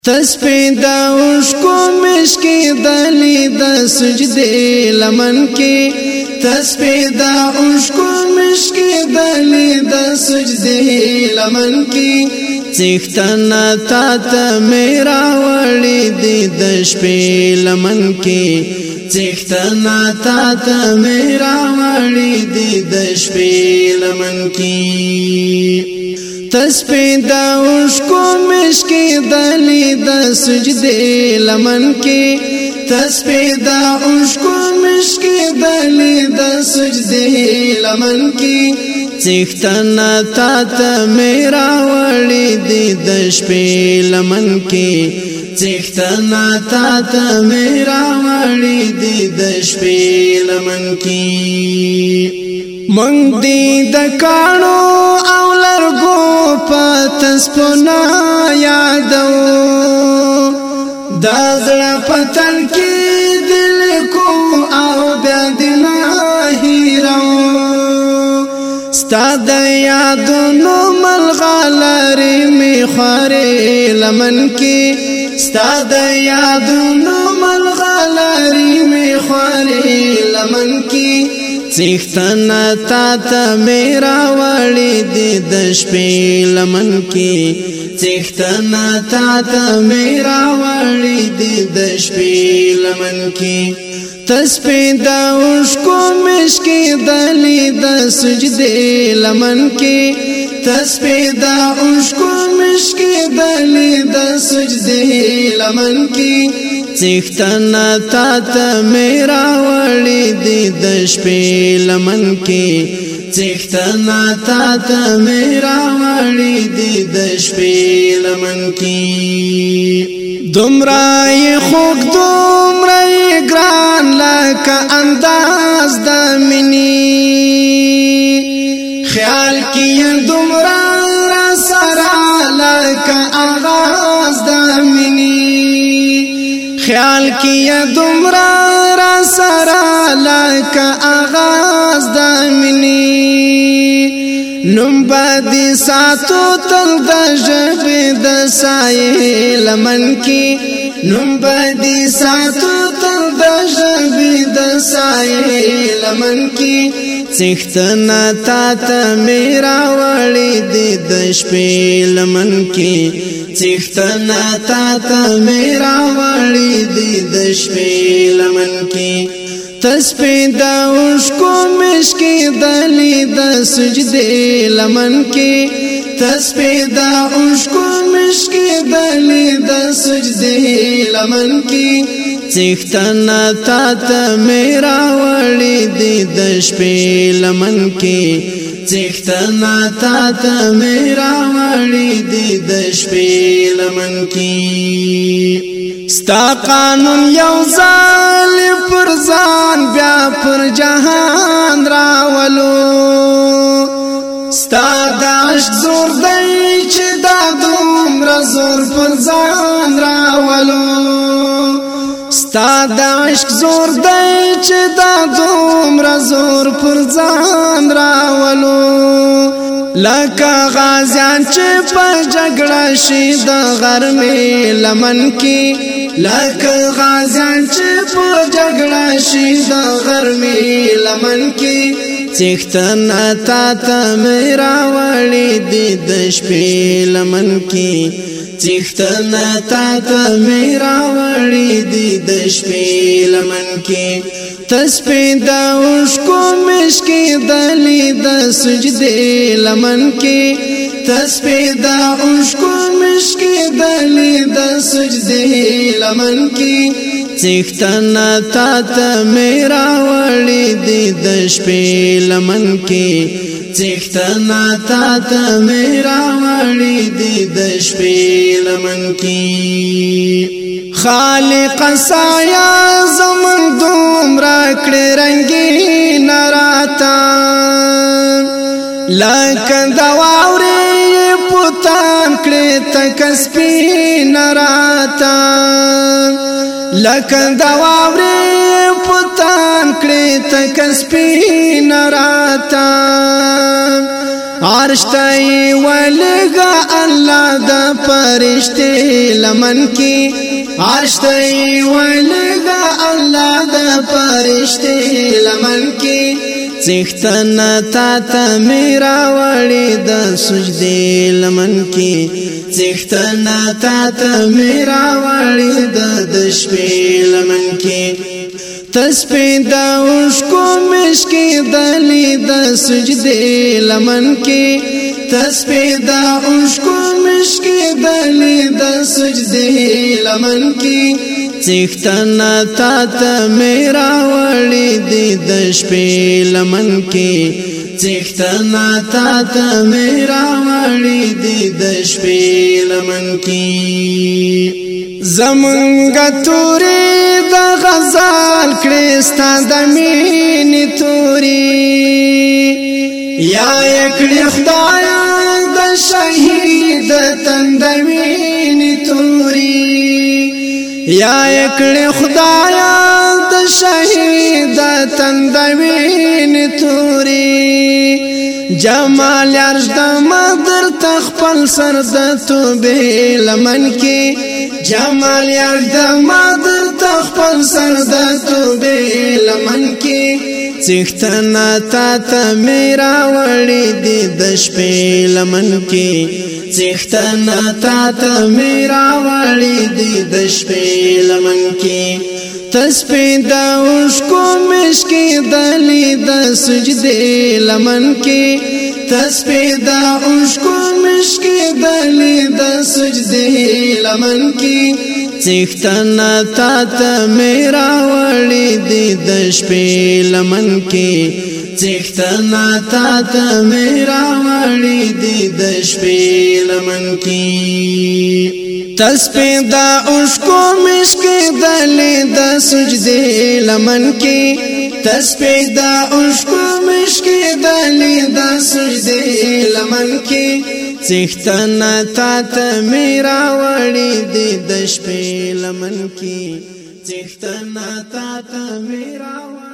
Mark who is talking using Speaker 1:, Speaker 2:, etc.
Speaker 1: تسبیح دا عشقو مشکی دلی دا سجدی لمن کی تسبیح دا عشقو مشکی دلی دا سجدی لمن کی چیختنا تا تا میرا وڑی دی دشپی لمن کی چیختنا تا تا میرا وڑی دی دشپی لمن کی تسبیح دا عشقو مشکی دلی دا سجدی لمن کی تسبیح دا عشقو مشکی دلی دا سجدی لمن کی چیختنا تا تا میرا وڑی دی دشپی لمن کی چیختنا تا تا میرا وڑی دی دشپی لمن کی منگ دی دکانو او لرگو پتسپنا یادو دازڑا پتن کی دل کو او بیادنا ہیرو ستا دا یادونو ملغالری می خواری لمن کی ستا دا یادونو ملغالری می خواری لمن کی چیختنا تا تا میرا وڑی دی دشپی لمن کی چیختنا تا تا میرا وڑی دی دشپی لمن کی تسبیح دا عشقو مشکی دلی دا سجدی لمن کی تسبیح دا عشقو مشکی دلی دا سجدی لمن کی چیختنا تا تا میرا وڑی دی دشپی لمن کی چیختنا تا تا میرا وڑی دی دشپی لمن کی دمرائی خوک دمرائی گران لکا انداز دا منی خیال کی دمرا سرا لکا آغاز دا منی خیال کیا دمرا سرا لکا آغاز دامنی نمبا دی ساتو تل دا جب دا سائی لمن کی نمبا دی ساتو تل دا جب دا سائی لمن کی چیختنا تا تا میرا وڑی دی دشپی لمن کی چیختنا تا تا میرا وڑی دی دشپی لمن کی تسبیح دا عشقو مشکی دلی دا سجدی لمن کی تسبیح دا عشقو مشکی دلی دا سجدی لمن کی چیختنا تا تا میرا وڑی دی دشپی لمن کی چیختنا تا تا میرا وڑی دی دشپی لمن کی ستا قانون یو ځل پر ځان بیا پر جهان راولو ستا د عشق زور دی چې دا دومره زور پر ځان راولو ستا د عشق زور دی چې دا دومره زور پر ځان راولو لکه غازیان چې په جګړه شي د غرمې لمن کې لکه غازیان چې په جګړه شي د غرمې لمن کې چیختنا تا تا میرا وڑی دی دشپی لمن کې چیختنا تا تا میرا وڑی دی دشپی لمن کې تسبیح دا عشقو مشکی دلی دا سجدی لمن کی تسبیح دا عشقو مشکی دلی دا سجدی لمن کی چیختنا تا تا میرا وڑی دی دشپی لمن کی چیختنا تا تا میرا وڑی دی دشپی لمن کی خالق سایا زمن دومره کړه رنگی نراتا لکه دا واوري پوتان کړه تک سپی نراتا لکه دا واوري پوتان کړه تک سپی نراتا عرش ته ولګا الله د فرشتي لمن کی عرش ته ولګا الله د فرشتي لمن کی څښتنه تا ته میرا وړي د سجدي لمن کی څښتنه تا ته میرا وړي د شپې لمن کی تسبیح د اوشکو مشکی دلی د سجدي لمن کی تسبیح د اوشکو مشکی دلی د سجدي لمن کی څښتنه تا ته میرا وړي د شپې لمن کی څښتنه تا ته میرا وړي د شپې لمن کی زمونږ تورې د غزال کړې ستا د مینې تورې یا کړې خدایا د شهید تند مینې تورې یا کړې خدایا د شهید تند مینې تورې جمال عرش د مدر تخپل سر د توبې لمن کی جمال یار د مادر تخپل سر د توبې لمن کی څښتنه تا ته میرا وړي د شپې لمن کی څښتنه تا ته میرا وړي د شپې لمن کی تسبیح د اوشکو مشکی دلی د سجدي لمن کی تسبیح د اوشکو مشکی دلی د سجدي لمن کی څښتنه تا ته میرا وړي د شپې لمن کی څښتنه تا ته میرا وړي د شپې لمن کی تسبیح د اوشکو مشکی دلی د سجدي لمن کی تسبیح د اوشکو مشکی دلی د سجدي لمن کی څښتنه تا ته میرا وړي د شپې لمن کی څښتنه تا ته میرا